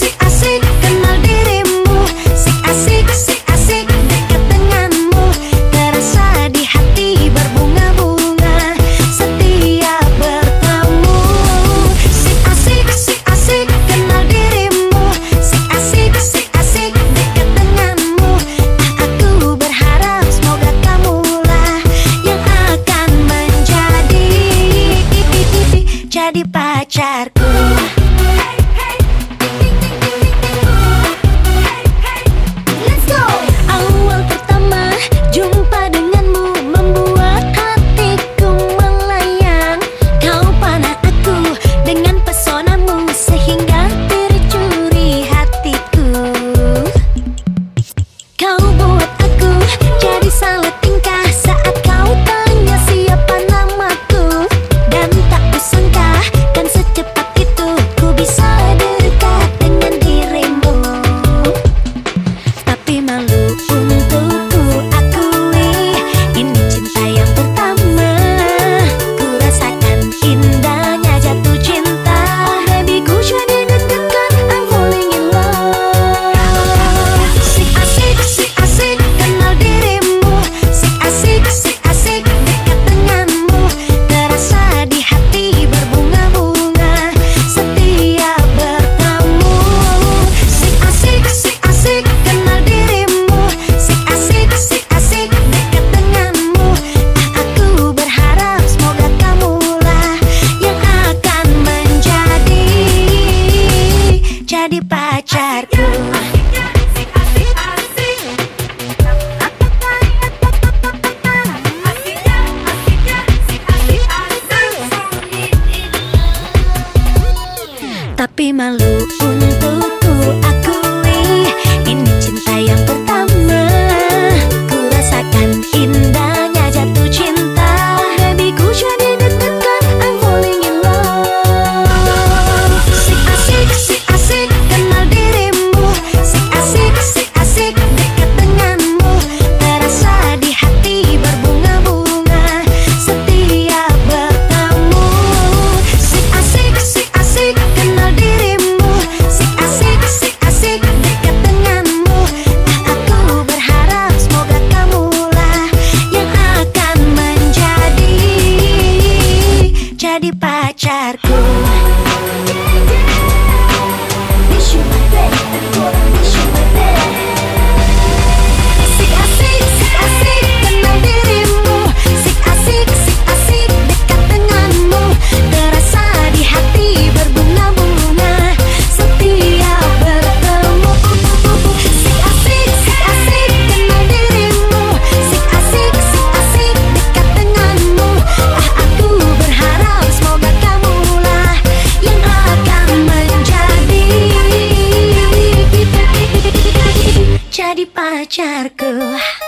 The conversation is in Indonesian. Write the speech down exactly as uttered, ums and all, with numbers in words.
sik asik kenal dirimu, sik asik, sik asik dekat denganmu. Terasa di hati berbunga-bunga setiap bertemu. Sik asik, sik asik kenal dirimu, sik asik, sik asik dekat denganmu. Ah, aku berharap semoga kamulah yang akan menjadi jadi pacarku. Jadi pacarku. Tapi malu untukku akui, ini cinta yang pertama. Ku rasakan indahnya jatuh cinta. Baby ku jadi deg-degan, I'm falling in love. Sik asik, sik asik kenal dirimu, sik asik, sik asik dekat denganmu. Terasa di hati berbunga-bunga setiap bertemu. Sik asik, sik asik kenal dirimu, sik asik, sik asik dekat denganmu. Ah, aku berharap semoga kamulah yang akan menjadi jadi pacarku. Sik asik, sik asik kenal dirimu, sik asik, sik asik dekat denganmu. Terasa di hati berbunga-bunga setiap bertemu. Sik asik, sik asik kenal dirimu, sik asik, sik asik dekat denganmu. Ah, aku berharap semoga kamulah yang akan menjadi jadi pacarku.